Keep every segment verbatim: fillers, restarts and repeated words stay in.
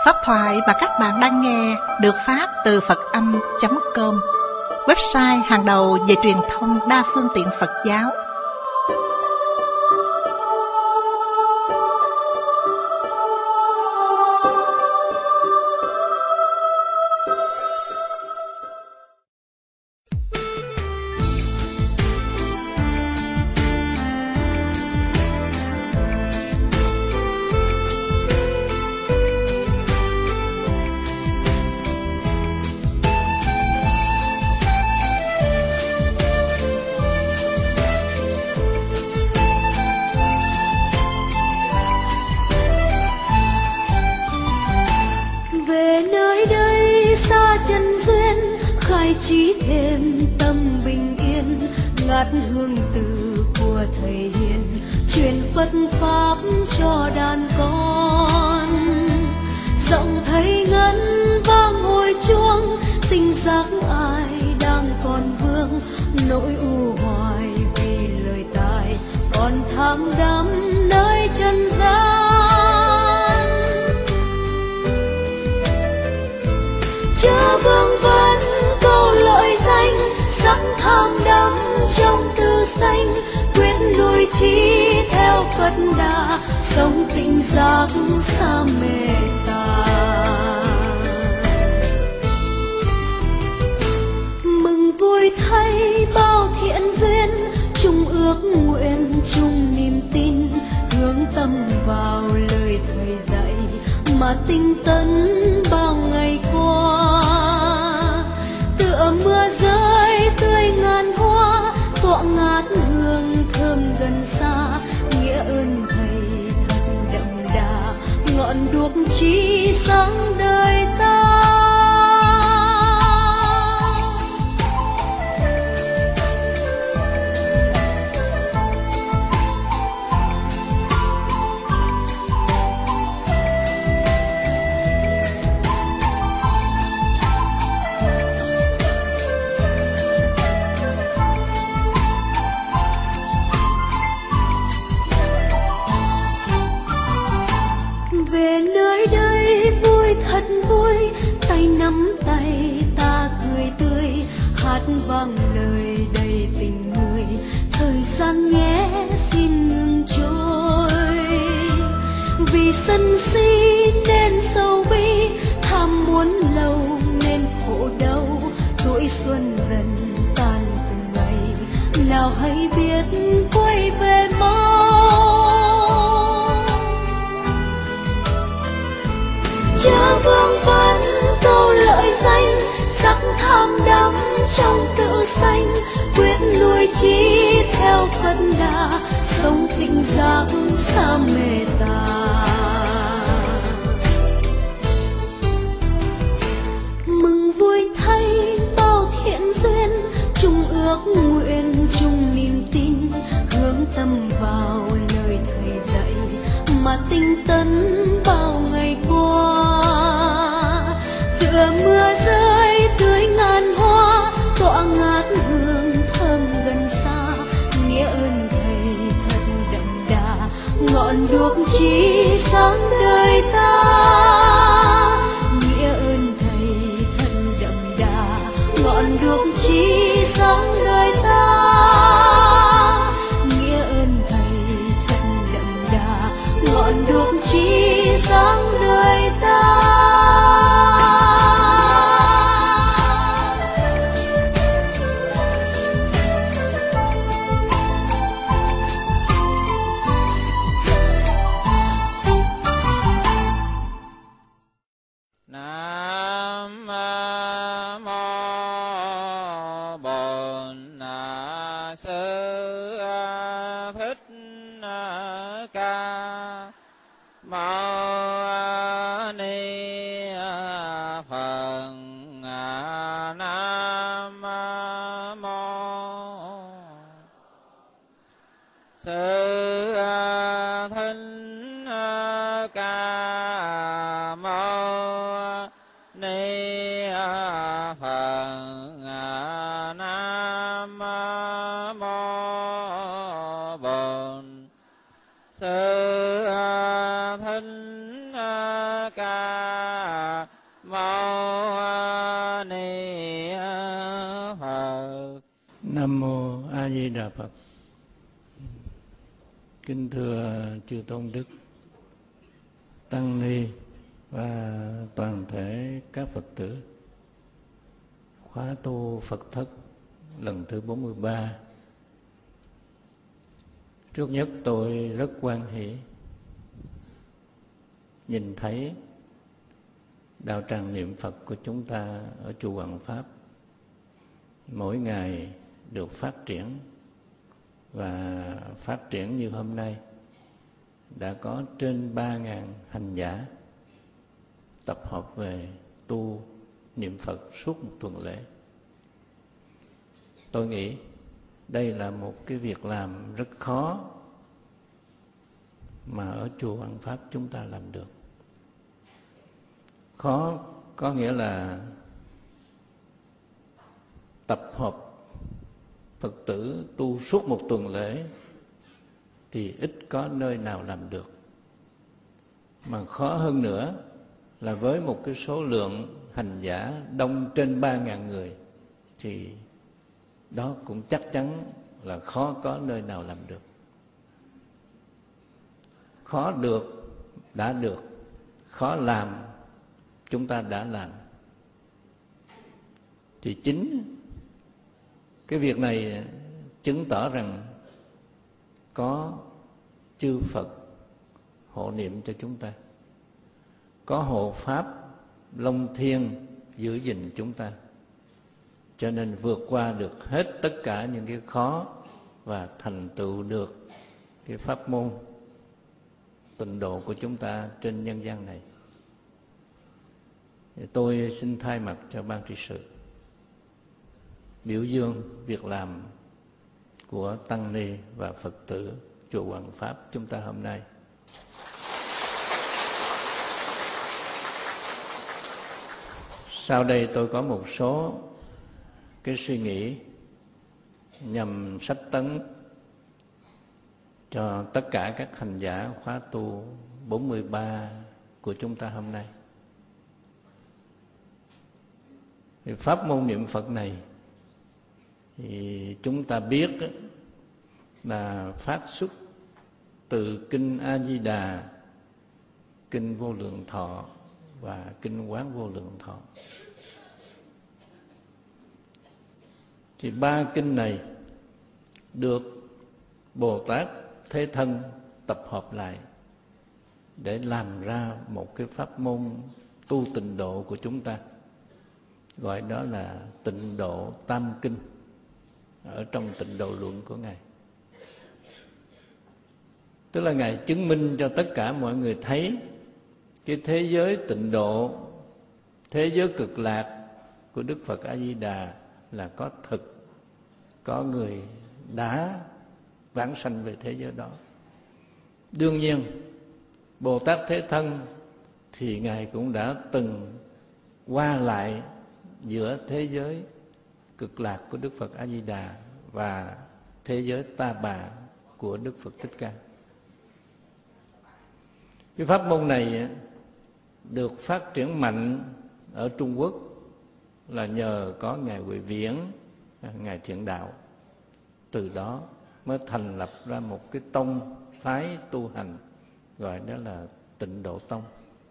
Pháp thoại mà các bạn đang nghe được phát từ Phật Âm chấm com, website hàng đầu về truyền thông đa phương tiện Phật giáo. Chí thêm tâm bình yên, ngát hương từ của thầy hiền, truyền Phật pháp cho đàn con. Giọng thầy ngân vang hồi chuông, tình giác ai đang còn vương, nỗi u hoài vì lời tài còn tham đắm nơi trần gian. Chớ vương vấn câu lợi danh, sắc tham đắm trong tư xanh, quyết nuôi trí theo Phật đà, sống tịnh giác xa mê tà. Mừng vui thay bao thiện duyên, chung ước nguyện chung niềm tin, hướng tâm vào lời thầy dạy mà tinh tấn bao ngày qua. Tựa mưa rơi tươi ngàn hoa, tọa ngát hương thơm gần xa, nghĩa ơn thầy thật đậm đà, ngọn đuốc chí sáng đời ta. Về nơi đây vui thật vui, tay nắm tay ta cười tươi, hát vang lời đầy tình người, thời gian nhé xin ngừng trôi. Vì sân si nên sầu bi, tham muốn lâu nên khổ đau, tuổi xuân dần tan từng ngày, nào hay biết quay về mau. Chớ vương vấn câu lợi danh, sắc tham đắm trong tự sanh, quyết nuôi trí theo Phật đà, sống tịnh giác xa mê tà. Mừng vui thay bao thiện duyên, chung ước nguyện chung niềm tin, hướng tâm vào lời thầy dạy mà tinh tấn bao ngày qua. Tựa mưa rơi tưới ngàn hoa, tọa ngát hương thơm gần xa, nghĩa ơn thầy thật đậm đà, ngọn đuốc chí sáng đời ta. Nghĩa ơn thầy thật đậm đà, ngọn đuốc chí sáng đời ta. Nghĩa ơn thầy thật đậm đà, ngọn đuốc chí sáng đời ta. Thích Ca Di Đà Phật. Kính thưa chư tôn đức, tăng ni và toàn thể các Phật tử, khóa tu Phật thất lần thứ bốn mươi ba. Trước nhất tôi rất hoan hỷ nhìn thấy đạo tràng niệm Phật của chúng ta ở chùa Hoàng Pháp mỗi ngày được phát triển, và phát triển như hôm nay đã có trên ba ngàn hành giả tập hợp về tu niệm Phật suốt một tuần lễ. Tôi nghĩ đây là một cái việc làm rất khó mà ở chùa Hoàng Pháp chúng ta làm được. Khó có nghĩa là tập hợp Phật tử tu suốt một tuần lễ thì ít có nơi nào làm được. Mà khó hơn nữa là với một cái số lượng hành giả đông trên ba ngàn người thì đó cũng chắc chắn là khó có nơi nào làm được. Khó được đã được, khó làm chúng ta đã làm. Thì chính cái việc này chứng tỏ rằng có chư Phật hộ niệm cho chúng ta, có hộ Pháp Long Thiên giữ gìn chúng ta, cho nên vượt qua được hết tất cả những cái khó và thành tựu được cái pháp môn tịnh độ của chúng ta trên nhân gian này. Tôi xin thay mặt cho ban trị sự biểu dương việc làm của tăng ni và Phật tử chùa Hoàng Pháp chúng ta hôm nay. Sau đây tôi có một số cái suy nghĩ nhằm sách tấn cho tất cả các hành giả khóa tu bốn mươi ba của chúng ta hôm nay. Thì pháp môn niệm Phật này thì chúng ta biết là phát xuất từ kinh A Di Đà, kinh Vô Lượng Thọ và kinh Quán Vô Lượng Thọ. Thì ba kinh này được Bồ Tát Thế Thân tập hợp lại để làm ra một cái pháp môn tu tịnh độ của chúng ta, gọi đó là tịnh độ tam kinh ở trong Tịnh Độ Luận của Ngài. Tức là Ngài chứng minh cho tất cả mọi người thấy cái thế giới tịnh độ, thế giới cực lạc của Đức Phật A Di Đà là có thực, có người đã vãng sanh về thế giới đó. Đương nhiên Bồ Tát Thế Thân thì Ngài cũng đã từng qua lại giữa thế giới cực lạc của Đức Phật A Di Đà và thế giới Ta Bà của Đức Phật Thích Ca. Cái pháp môn này được phát triển mạnh ở Trung Quốc là nhờ có Ngài Huệ Viễn, Ngài Thiện Đạo. Từ đó mới thành lập ra một cái tông phái tu hành gọi đó là Tịnh Độ Tông.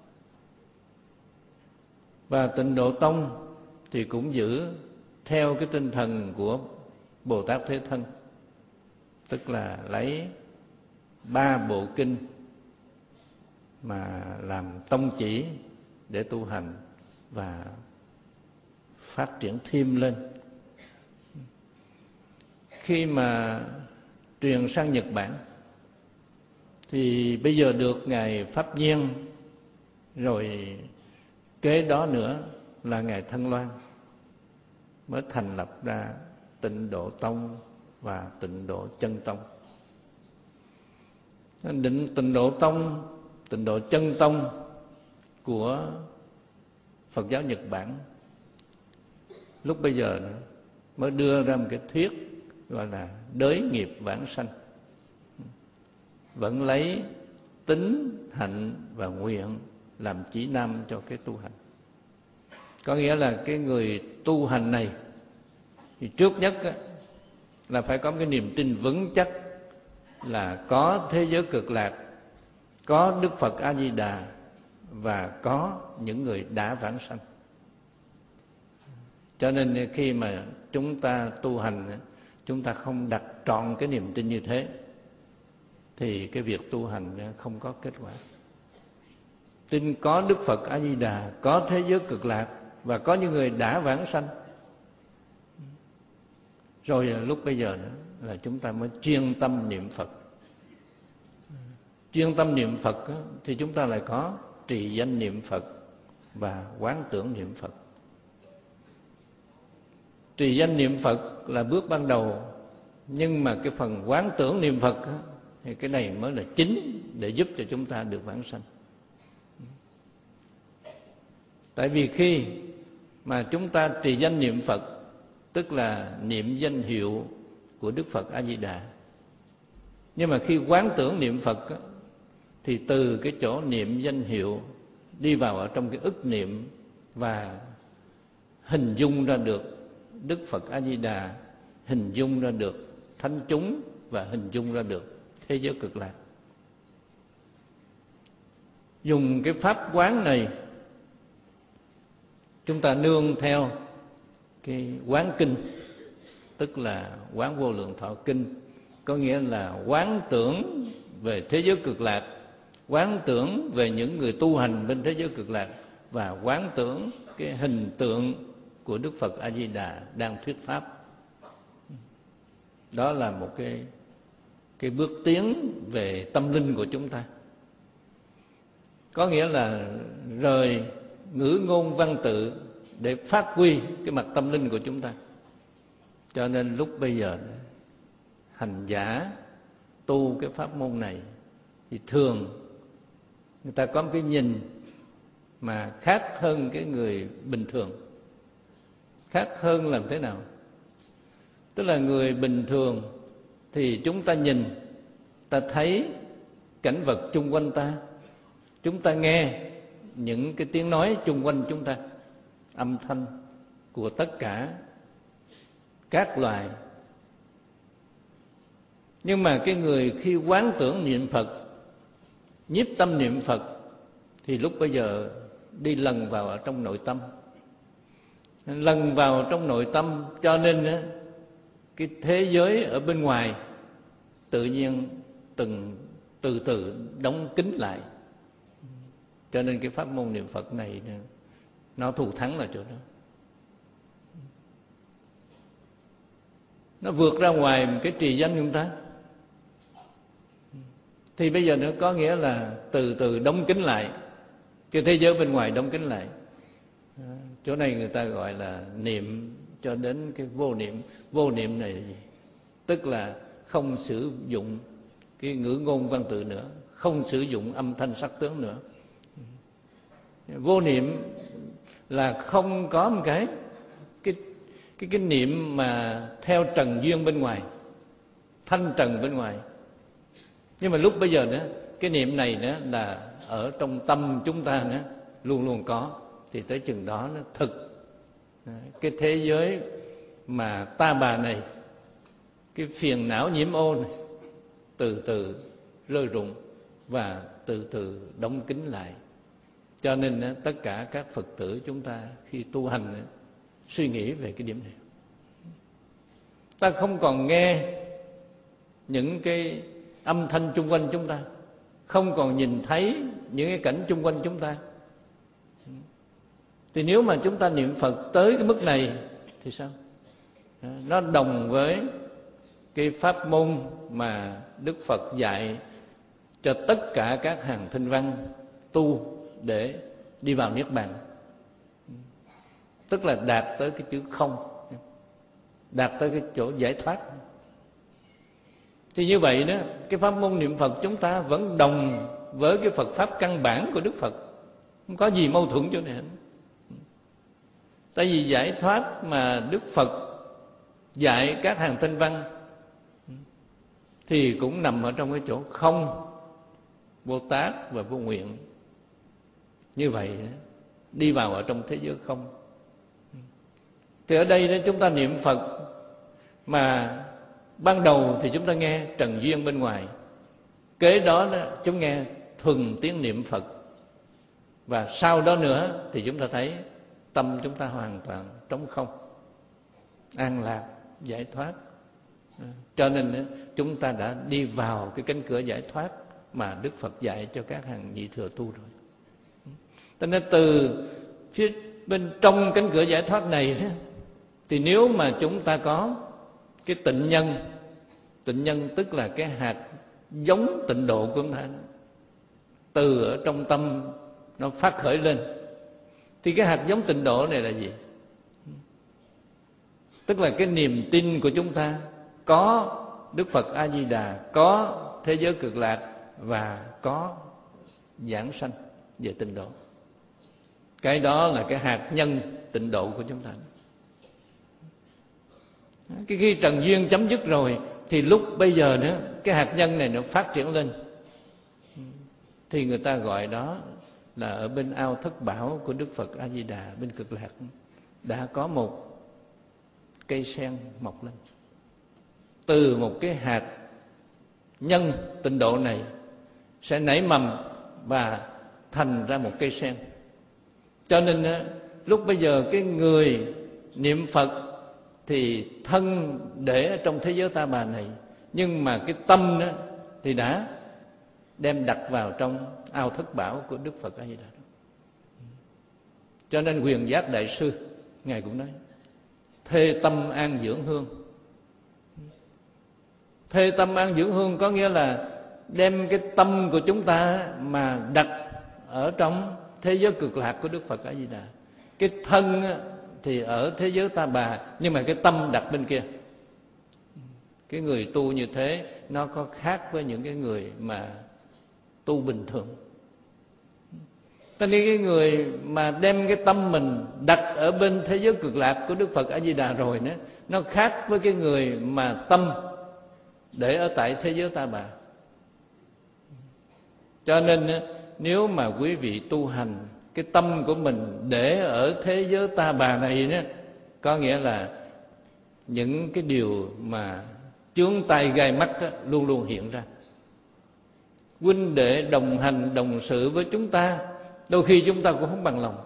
Và Tịnh Độ Tông thì cũng giữ theo cái tinh thần của Bồ Tát Thế Thân, tức là lấy ba bộ kinh mà làm tông chỉ để tu hành và phát triển thêm lên. Khi mà truyền sang Nhật Bản thì bây giờ được Ngài Pháp Nhiên, rồi kế đó nữa là Ngài Thân Loan mới thành lập ra Tịnh Độ Tông và Tịnh Độ Chân Tông. Định Tịnh Độ Tông, Tịnh Độ Chân Tông của Phật giáo Nhật Bản lúc bây giờ mới đưa ra một cái thuyết gọi là đới nghiệp vãng sanh, vẫn lấy tính, hạnh và nguyện làm chỉ nam cho cái tu hành. Có nghĩa là cái người tu hành này thì trước nhất á, là phải có cái niềm tin vững chắc là có thế giới cực lạc, có Đức Phật A Di Đà và có những người đã vãng sanh. Cho nên khi mà chúng ta tu hành, chúng ta không đặt trọn cái niềm tin như thế thì cái việc tu hành không có kết quả. Tin có Đức Phật A Di Đà, có thế giới cực lạc và có những người đã vãng sanh, rồi lúc bây giờ nữa là chúng ta mới chuyên tâm niệm Phật. Chuyên tâm niệm Phật thì chúng ta lại có trì danh niệm Phật và quán tưởng niệm Phật. Trì danh niệm Phật là bước ban đầu, nhưng mà cái phần quán tưởng niệm Phật thì cái này mới là chính để giúp cho chúng ta được vãng sanh. Tại vì khi mà chúng ta trì danh niệm Phật, tức là niệm danh hiệu của Đức Phật A Di Đà, nhưng mà khi quán tưởng niệm Phật thì từ cái chỗ niệm danh hiệu đi vào ở trong cái ức niệm và hình dung ra được Đức Phật A Di Đà, hình dung ra được thánh chúng và hình dung ra được thế giới cực lạc. Dùng cái pháp quán này, chúng ta nương theo cái quán kinh, tức là quán Vô Lượng Thọ Kinh, có nghĩa là quán tưởng về thế giới cực lạc, quán tưởng về những người tu hành bên thế giới cực lạc và quán tưởng cái hình tượng của Đức Phật A Di Đà đang thuyết pháp. Đó là một cái cái bước tiến về tâm linh của chúng ta. Có nghĩa là rời ngữ ngôn văn tự để phát huy cái mặt tâm linh của chúng ta. Cho nên lúc bây giờ hành giả tu cái pháp môn này thì thường người ta có một cái nhìn mà khác hơn cái người bình thường. Khác hơn làm thế nào? Tức là người bình thường thì chúng ta nhìn, ta thấy cảnh vật chung quanh ta, chúng ta nghe những cái tiếng nói chung quanh chúng ta, âm thanh của tất cả các loài. Nhưng mà cái người khi quán tưởng niệm Phật, nhiếp tâm niệm Phật, thì lúc bây giờ đi lần vào ở trong nội tâm. Lần vào trong nội tâm, cho nên cái thế giới ở bên ngoài tự nhiên từng từ từ đóng kín lại. Cho nên cái pháp môn niệm Phật này nó thù thắng là chỗ đó. Nó vượt ra ngoài một cái trì danh chúng ta. Thì bây giờ nó có nghĩa là từ từ đóng kín lại, cái thế giới bên ngoài đóng kín lại. Chỗ này người ta gọi là niệm cho đến cái vô niệm. Vô niệm này là gì? Tức là không sử dụng cái ngữ ngôn văn tự nữa, không sử dụng âm thanh sắc tướng nữa. Vô niệm là không có một cái cái cái cái niệm mà theo trần duyên bên ngoài, thanh trần bên ngoài. Nhưng mà lúc bây giờ nữa, cái niệm này nữa là ở trong tâm chúng ta nữa luôn luôn có, thì tới chừng đó nó thực cái thế giới mà ta bà này, cái phiền não nhiễm ô này từ từ rơi rụng và từ từ đóng kín lại. Cho nên tất cả các Phật tử chúng ta khi tu hành suy nghĩ về cái điểm này. Ta không còn nghe những cái âm thanh chung quanh chúng ta, không còn nhìn thấy những cái cảnh chung quanh chúng ta. Thì nếu mà chúng ta niệm Phật tới cái mức này thì sao? Nó đồng với cái pháp môn mà Đức Phật dạy cho tất cả các hàng thinh văn tu để đi vào Niết Bàn. Tức là đạt tới cái chữ không, đạt tới cái chỗ giải thoát. Thì như vậy đó, cái pháp môn niệm Phật chúng ta vẫn đồng với cái Phật pháp căn bản của Đức Phật, không có gì mâu thuẫn chỗ này hết. Tại vì giải thoát mà Đức Phật dạy các hàng thinh văn thì cũng nằm ở trong cái chỗ không, Bồ Tát và vô nguyện. Như vậy đi vào ở trong thế giới không. Thì ở đây chúng ta niệm Phật mà ban đầu thì chúng ta nghe trần duyên bên ngoài, kế đó, đó chúng nghe thuần tiếng niệm Phật, và sau đó nữa thì chúng ta thấy tâm chúng ta hoàn toàn trống không, an lạc, giải thoát. Cho nên chúng ta đã đi vào cái cánh cửa giải thoát mà Đức Phật dạy cho các hàng nhị thừa tu rồi. Cho nên từ phía bên trong cánh cửa giải thoát này thì nếu mà chúng ta có cái tịnh nhân, tịnh nhân tức là cái hạt giống tịnh độ của chúng ta, từ ở trong tâm nó phát khởi lên, thì cái hạt giống tịnh độ này là gì? Tức là cái niềm tin của chúng ta có Đức Phật A Di Đà, có thế giới cực lạc và có giảng sanh về tịnh độ. Cái đó là cái hạt nhân tịnh độ của chúng ta. Cái khi trần duyên chấm dứt rồi thì lúc bây giờ nữa cái hạt nhân này nó phát triển lên, thì người ta gọi đó là ở bên ao thất bảo của Đức Phật A Di Đà bên cực lạc đã có một cây sen mọc lên. Từ một cái hạt nhân tịnh độ này sẽ nảy mầm và thành ra một cây sen. Cho nên lúc bây giờ cái người niệm Phật thì thân để ở trong thế giới ta bà này, nhưng mà cái tâm đó thì đã đem đặt vào trong ao thất bảo của Đức Phật A Di Đà. Cho nên Quyền Giác Đại Sư ngài cũng nói thê tâm an dưỡng hương. Thê tâm an dưỡng hương có nghĩa là đem cái tâm của chúng ta mà đặt ở trong thế giới cực lạc của Đức Phật A Di Đà. Cái thân thì ở thế giới ta bà, nhưng mà cái tâm đặt bên kia. Cái người tu như thế nó có khác với những cái người mà tu bình thường. Cho nên cái người mà đem cái tâm mình đặt ở bên thế giới cực lạc của Đức Phật A Di Đà rồi nữa, nó khác với cái người mà tâm để ở tại thế giới ta bà. Cho nên nếu mà quý vị tu hành, cái tâm của mình để ở thế giới ta bà này nữa, có nghĩa là những cái điều mà chướng tai gai mắt đó, luôn luôn hiện ra. Huynh đệ đồng hành đồng sự với chúng ta, đôi khi chúng ta cũng không bằng lòng.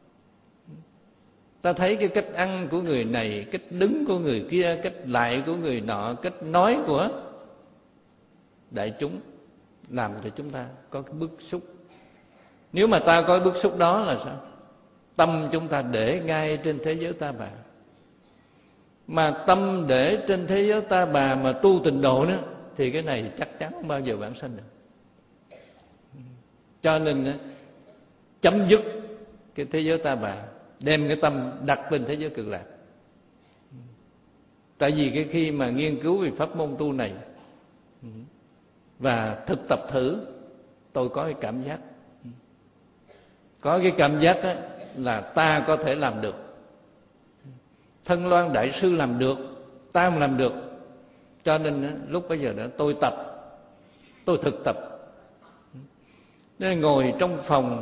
Ta thấy cái cách ăn của người này, cách đứng của người kia, cách lại của người nọ, cách nói của đại chúng làm cho chúng ta có cái bức xúc. Nếu mà ta có cái bức xúc đó là sao? Tâm chúng ta để ngay trên thế giới ta bà. Mà tâm để trên thế giới ta bà mà tu tịnh độ nữa, thì cái này chắc chắn không bao giờ vãng sanh được. Cho nên chấm dứt cái thế giới ta bà, đem cái tâm đặt bên thế giới cực lạc. Tại vì cái khi mà nghiên cứu về pháp môn tu này và thực tập thử, tôi có cái cảm giác, có cái cảm giác đó là ta có thể làm được. Thân Loan Đại Sư làm được, ta không làm được. Cho nên lúc bây giờ đó tôi tập, tôi thực tập. Nên ngồi trong phòng